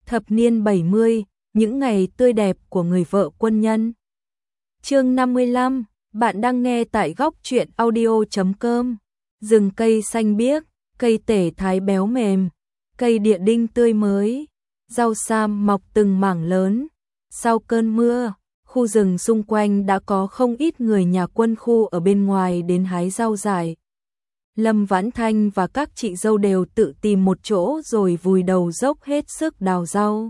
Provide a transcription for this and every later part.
Thập niên 70, những ngày tươi đẹp của người vợ quân nhân. Chương 55, bạn đang nghe tại góc truyện audio.com. Rừng cây xanh biếc, cây tể thái béo mềm, cây địa đinh tươi mới, rau sam mọc từng mảng lớn. Sau cơn mưa, khu rừng xung quanh đã có không ít người nhà quân khu ở bên ngoài đến hái rau dại. Lâm Vãn Thanh và các chị dâu đều tự tìm một chỗ rồi vùi đầu dốc hết sức đào rau.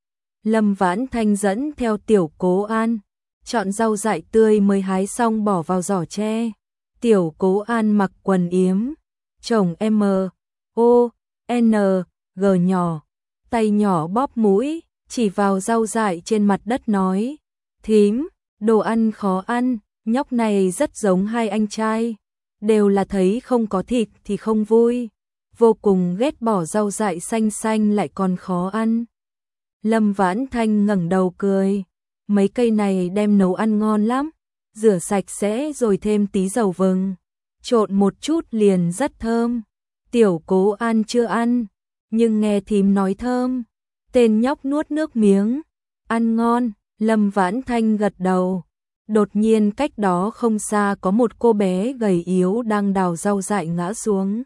Lâm Vãn Thanh dẫn theo Tiểu Cố An, chọn rau dại tươi mới hái xong bỏ vào giỏ tre. Tiểu Cố An mặc quần yếm, chồng M, O, N, G nhỏ, tay nhỏ bóp mũi, chỉ vào rau dại trên mặt đất nói: "Thím, đồ ăn khó ăn, nhóc này rất giống hai anh trai. Đều là thấy không có thịt thì không vui, vô cùng ghét bỏ rau dại xanh xanh lại còn khó ăn." Lâm Vãn Thanh ngẩng đầu cười: "Mấy cây này đem nấu ăn ngon lắm, rửa sạch sẽ rồi thêm tí dầu vừng, trộn một chút liền rất thơm." Tiểu Cố An chưa ăn, nhưng nghe thím nói thơm, tên nhóc nuốt nước miếng: "Ăn ngon." Lâm Vãn Thanh gật đầu. Đột nhiên cách đó không xa có một cô bé gầy yếu đang đào rau dại ngã xuống.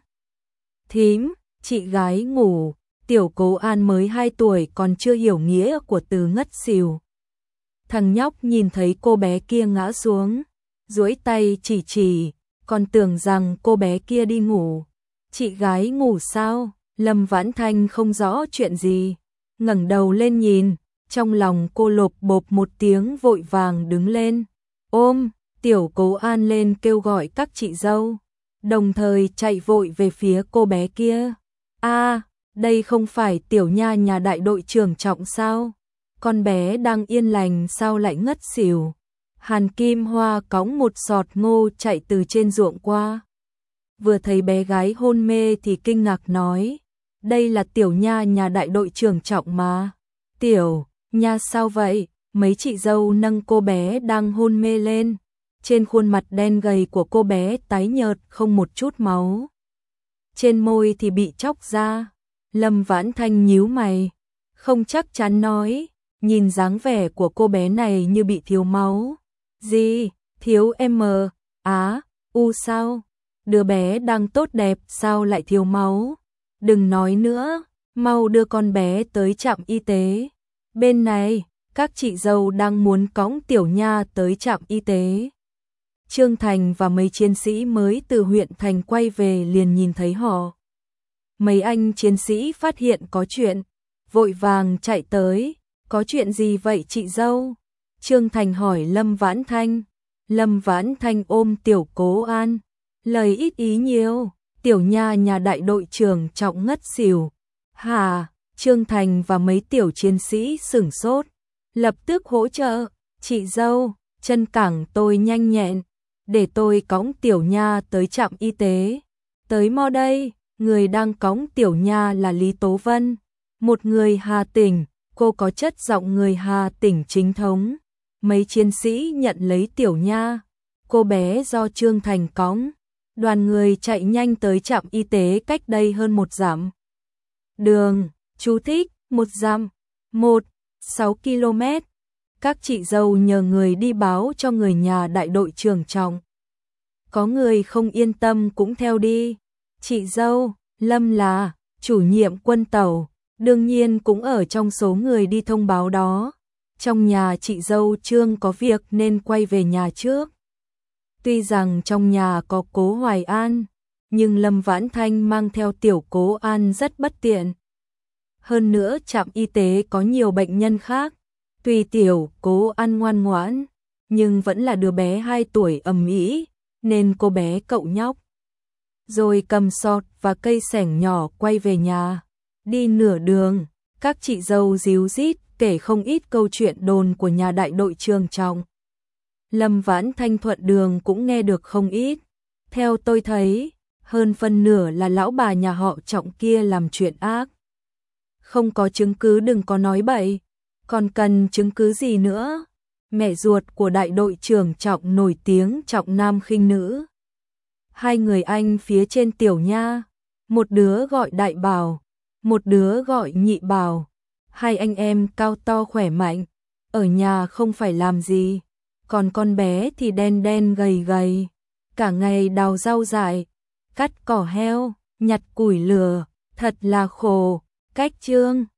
"Thím, chị gái ngủ." Tiểu Cố An mới 2 tuổi còn chưa hiểu nghĩa của từ ngất xỉu. Thằng nhóc nhìn thấy cô bé kia ngã xuống, duỗi tay chỉ, còn tưởng rằng cô bé kia đi ngủ. "Chị gái ngủ sao?" Lâm Vãn Thanh không rõ chuyện gì, ngẩng đầu lên nhìn, trong lòng cô lộp bộp một tiếng vội vàng đứng lên, ôm Tiểu Cố An lên kêu gọi các chị dâu, đồng thời chạy vội về phía cô bé kia. "A, đây không phải Tiểu Nha nhà đại đội trưởng Trọng sao? Con bé đang yên lành sao lại ngất xỉu?" Hàn Kim Hoa cõng một sọt ngô chạy từ trên ruộng qua. Vừa thấy bé gái hôn mê thì kinh ngạc nói: "Đây là Tiểu Nha nhà đại đội trưởng Trọng mà." "Tiểu Nha sao vậy?" Mấy chị dâu nâng cô bé đang hôn mê lên. Trên khuôn mặt đen gầy của cô bé tái nhợt không một chút máu, trên môi thì bị chóc ra. Lâm Vãn Thanh nhíu mày, không chắc chắn nói: "Nhìn dáng vẻ của cô bé này như bị thiếu máu." "Gì? Thiếu M, Á, U sao? Đứa bé đang tốt đẹp sao lại thiếu máu? Đừng nói nữa, mau đưa con bé tới trạm y tế." Bên này, các chị dâu đang muốn cõng Tiểu Nha tới trạm y tế. Trương Thành và mấy chiến sĩ mới từ huyện thành quay về liền nhìn thấy họ. Mấy anh chiến sĩ phát hiện có chuyện, vội vàng chạy tới. "Có chuyện gì vậy chị dâu?" Trương Thành hỏi Lâm Vãn Thanh. Lâm Vãn Thanh ôm Tiểu Cố An, lời ít ý nhiều: "Tiểu Nha nhà đại đội trưởng Trọng ngất xỉu." "Hả?" Trương Thành và mấy tiểu chiến sĩ sửng sốt, lập tức hỗ trợ: "Chị dâu, chân cẳng tôi nhanh nhẹn, để tôi cõng Tiểu Nha tới trạm y tế." "Tới mo đây." Người đang cõng Tiểu Nha là Lý Tố Vân, một người Hà Tỉnh, cô có chất giọng người Hà Tỉnh chính thống. Mấy chiến sĩ nhận lấy Tiểu Nha, cô bé do Trương Thành cõng. Đoàn người chạy nhanh tới trạm y tế cách đây hơn 1 dặm. Đường, chú thích, 1 dặm, 6 km. Các chị dâu nhờ người đi báo cho người nhà đại đội trưởng Trọng. Có người không yên tâm cũng theo đi. Chị dâu, Lâm là chủ nhiệm quân tàu, đương nhiên cũng ở trong số người đi thông báo đó. Trong nhà chị dâu Trương có việc nên quay về nhà trước. Tuy rằng trong nhà có Cố Hoài An, nhưng Lâm Vãn Thanh mang theo Tiểu Cố An rất bất tiện. Hơn nữa trạm y tế có nhiều bệnh nhân khác. Tuy Tiểu Cố An ngoan ngoãn, nhưng vẫn là đứa bé 2 tuổi ầm ĩ, nên cô bé cậu nhóc rồi cầm sọt và cây xẻng nhỏ quay về nhà. Đi nửa đường, các chị dâu díu dít kể không ít câu chuyện đồn của nhà đại đội trưởng Trọng. Lâm Vãn Thanh thuận đường cũng nghe được không ít. Theo tôi thấy, hơn phân nửa là lão bà nhà họ Trọng kia làm chuyện ác. Không có chứng cứ đừng có nói bậy, còn cần chứng cứ gì nữa? Mẹ ruột của đại đội trưởng Trọng nổi tiếng trọng nam khinh nữ. 2 người anh phía trên Tiểu Nha, một đứa gọi Đại Bảo, một đứa gọi Nhị Bảo. Hai anh em cao to khỏe mạnh, ở nhà không phải làm gì, còn con bé thì đen đen gầy gầy, cả ngày đào rau dại, cắt cỏ heo, nhặt củi lửa, thật là khổ. Cách chương